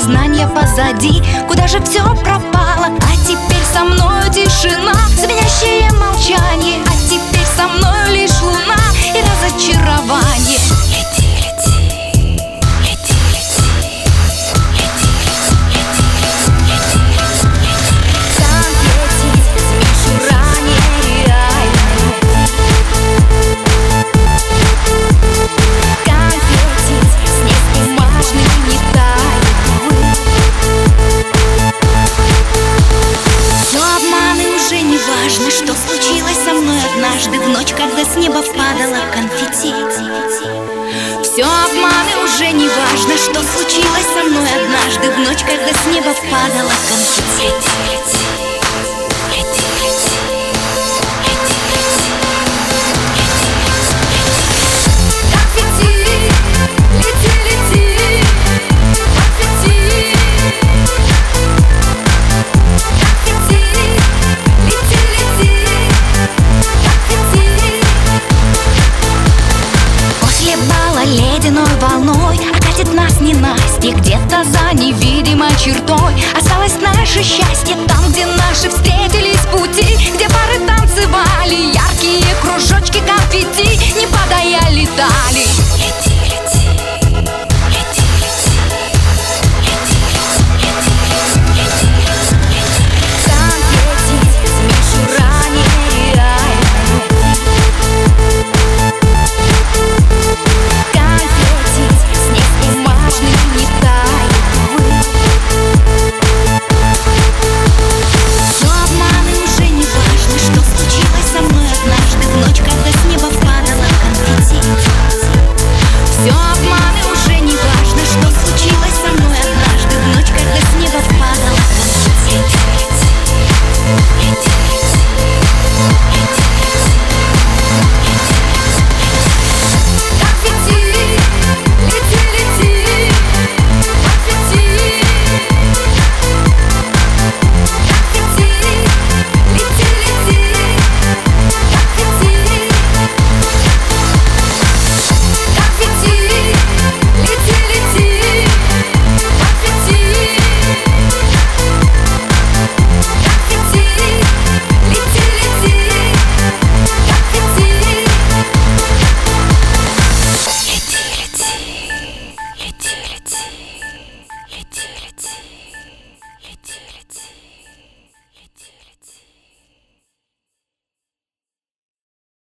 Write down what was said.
признания позади. Куда же все пропало? А теперь со мною тишина, звенящее молчание. А теперь со мною лишь луна и разочарование. Что случилось со мной однажды в ночь, когда с неба падало конфетти? Все обманы, уже не важно, что случилось со мной однажды в ночь, когда с неба падало конфетти. Ледяной волной окатит нас ненастье. Где-то за невидимой чертой осталось наше счастье. Там, где наши встретились пути, где пары танцевали, яркие кружочки конфетти, не падая, летали.